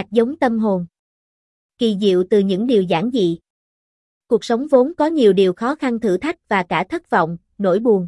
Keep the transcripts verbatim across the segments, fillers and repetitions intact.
Hạt giống tâm hồn. Kỳ diệu từ những điều giản dị. Cuộc sống vốn có nhiều điều khó khăn thử thách và cả thất vọng, nỗi buồn.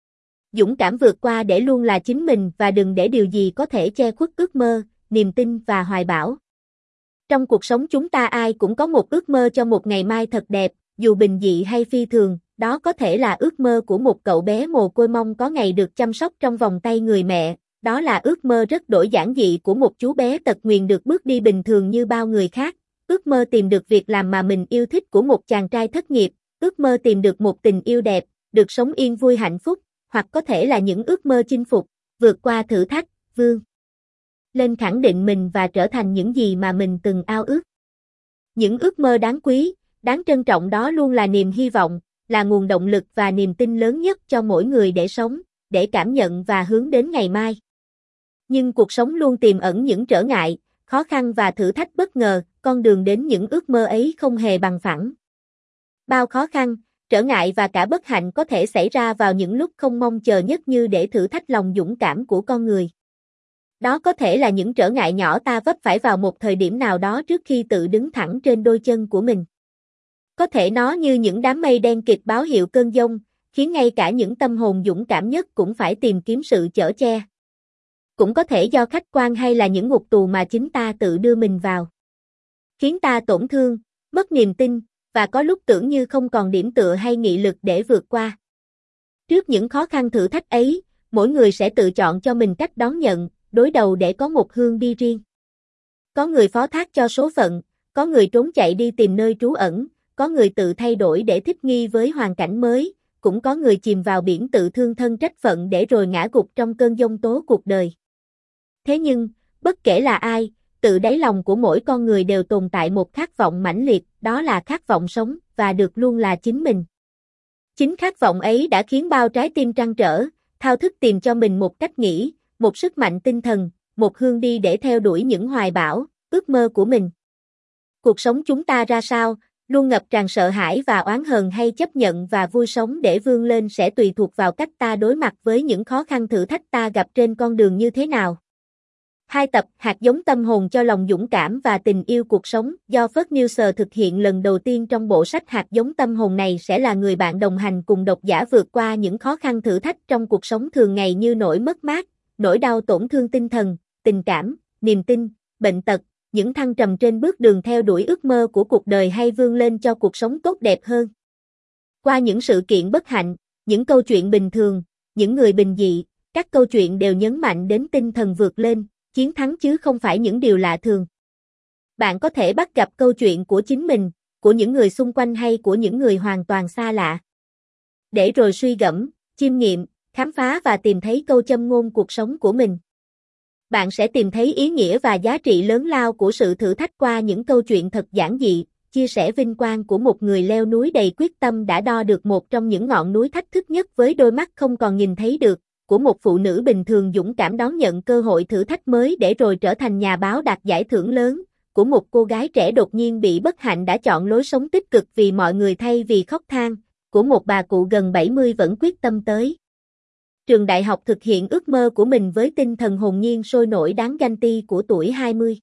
Dũng cảm vượt qua để luôn là chính mình và đừng để điều gì có thể che khuất ước mơ, niềm tin và hoài bão. Trong cuộc sống chúng ta ai cũng có một ước mơ cho một ngày mai thật đẹp, dù bình dị hay phi thường, đó có thể là ước mơ của một cậu bé mồ côi mong có ngày được chăm sóc trong vòng tay người mẹ, đó là ước mơ rất đổi giản dị của một chú bé tật nguyền được bước đi bình thường như bao người khác, ước mơ tìm được việc làm mà mình yêu thích của một chàng trai thất nghiệp, ước mơ tìm được một tình yêu đẹp, được sống yên vui hạnh phúc, hoặc có thể là những ước mơ chinh phục, vượt qua thử thách, vươn lên khẳng định mình và trở thành những gì mà mình từng ao ước. Những ước mơ đáng quý, đáng trân trọng đó luôn là niềm hy vọng, là nguồn động lực và niềm tin lớn nhất cho mỗi người để sống, để cảm nhận và hướng đến ngày mai. Nhưng cuộc sống luôn tiềm ẩn những trở ngại, khó khăn và thử thách bất ngờ, con đường đến những ước mơ ấy không hề bằng phẳng. Bao khó khăn, trở ngại và cả bất hạnh có thể xảy ra vào những lúc không mong chờ nhất như để thử thách lòng dũng cảm của con người. Đó có thể là những trở ngại nhỏ ta vấp phải vào một thời điểm nào đó trước khi tự đứng thẳng trên đôi chân của mình. Có thể nó như những đám mây đen kịt báo hiệu cơn giông, khiến ngay cả những tâm hồn dũng cảm nhất cũng phải tìm kiếm sự chở che. Cũng có thể do khách quan hay là những ngục tù mà chính ta tự đưa mình vào. Khiến ta tổn thương, mất niềm tin, và có lúc tưởng như không còn điểm tựa hay nghị lực để vượt qua. Trước những khó khăn thử thách ấy, mỗi người sẽ tự chọn cho mình cách đón nhận, đối đầu để có một hướng đi riêng. Có người phó thác cho số phận, có người trốn chạy đi tìm nơi trú ẩn, có người tự thay đổi để thích nghi với hoàn cảnh mới, cũng có người chìm vào biển tự thương thân trách phận để rồi ngã gục trong cơn giông tố cuộc đời. Thế nhưng, bất kể là ai, tự đáy lòng của mỗi con người đều tồn tại một khát vọng mãnh liệt, đó là khát vọng sống, và được luôn là chính mình. Chính khát vọng ấy đã khiến bao trái tim trăn trở, thao thức tìm cho mình một cách nghĩ, một sức mạnh tinh thần, một hướng đi để theo đuổi những hoài bão, ước mơ của mình. Cuộc sống chúng ta ra sao, luôn ngập tràn sợ hãi và oán hờn hay chấp nhận và vui sống để vươn lên sẽ tùy thuộc vào cách ta đối mặt với những khó khăn thử thách ta gặp trên con đường như thế nào. Hai tập Hạt giống tâm hồn cho lòng dũng cảm và tình yêu cuộc sống do Phớt Newser thực hiện lần đầu tiên trong bộ sách Hạt giống tâm hồn này sẽ là người bạn đồng hành cùng độc giả vượt qua những khó khăn thử thách trong cuộc sống thường ngày như nỗi mất mát, nỗi đau tổn thương tinh thần, tình cảm, niềm tin, bệnh tật, những thăng trầm trên bước đường theo đuổi ước mơ của cuộc đời hay vươn lên cho cuộc sống tốt đẹp hơn. Qua những sự kiện bất hạnh, những câu chuyện bình thường, những người bình dị, các câu chuyện đều nhấn mạnh đến tinh thần vượt lên, chiến thắng chứ không phải những điều lạ thường. Bạn có thể bắt gặp câu chuyện của chính mình, của những người xung quanh hay của những người hoàn toàn xa lạ. Để rồi suy gẫm, chiêm nghiệm, khám phá và tìm thấy câu châm ngôn cuộc sống của mình. Bạn sẽ tìm thấy ý nghĩa và giá trị lớn lao của sự thử thách qua những câu chuyện thật giản dị, chia sẻ vinh quang của một người leo núi đầy quyết tâm đã đo được một trong những ngọn núi thách thức nhất với đôi mắt không còn nhìn thấy được, của một phụ nữ bình thường dũng cảm đón nhận cơ hội thử thách mới để rồi trở thành nhà báo đạt giải thưởng lớn, của một cô gái trẻ đột nhiên bị bất hạnh đã chọn lối sống tích cực vì mọi người thay vì khóc than, của một bà cụ gần bảy mươi vẫn quyết tâm tới trường đại học thực hiện ước mơ của mình với tinh thần hồn nhiên sôi nổi đáng ganh ti của tuổi hai mươi.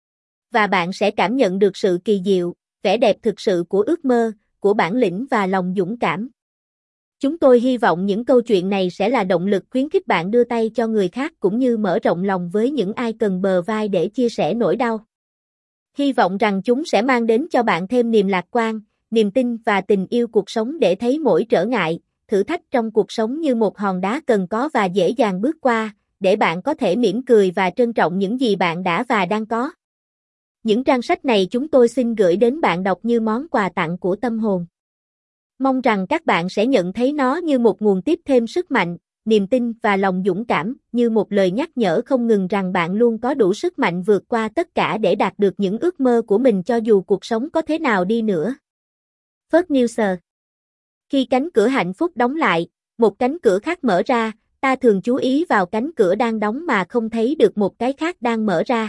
Và bạn sẽ cảm nhận được sự kỳ diệu, vẻ đẹp thực sự của ước mơ, của bản lĩnh và lòng dũng cảm. Chúng tôi hy vọng những câu chuyện này sẽ là động lực khuyến khích bạn đưa tay cho người khác cũng như mở rộng lòng với những ai cần bờ vai để chia sẻ nỗi đau. Hy vọng rằng chúng sẽ mang đến cho bạn thêm niềm lạc quan, niềm tin và tình yêu cuộc sống để thấy mỗi trở ngại, thử thách trong cuộc sống như một hòn đá cần có và dễ dàng bước qua, để bạn có thể mỉm cười và trân trọng những gì bạn đã và đang có. Những trang sách này chúng tôi xin gửi đến bạn đọc như món quà tặng của tâm hồn. Mong rằng các bạn sẽ nhận thấy nó như một nguồn tiếp thêm sức mạnh, niềm tin và lòng dũng cảm, như một lời nhắc nhở không ngừng rằng bạn luôn có đủ sức mạnh vượt qua tất cả để đạt được những ước mơ của mình cho dù cuộc sống có thế nào đi nữa. Phớt Newser. Khi cánh cửa hạnh phúc đóng lại, một cánh cửa khác mở ra, ta thường chú ý vào cánh cửa đang đóng mà không thấy được một cái khác đang mở ra.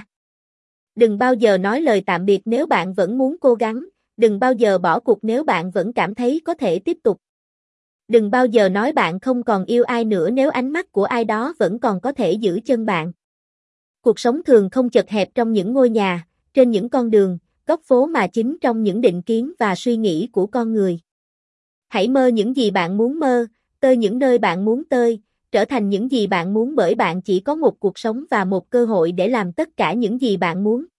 Đừng bao giờ nói lời tạm biệt nếu bạn vẫn muốn cố gắng, đừng bao giờ bỏ cuộc nếu bạn vẫn cảm thấy có thể tiếp tục. Đừng bao giờ nói bạn không còn yêu ai nữa nếu ánh mắt của ai đó vẫn còn có thể giữ chân bạn. Cuộc sống thường không chật hẹp trong những ngôi nhà, trên những con đường, góc phố mà chính trong những định kiến và suy nghĩ của con người. Hãy mơ những gì bạn muốn mơ, tơi những nơi bạn muốn tơi, trở thành những gì bạn muốn bởi bạn chỉ có một cuộc sống và một cơ hội để làm tất cả những gì bạn muốn.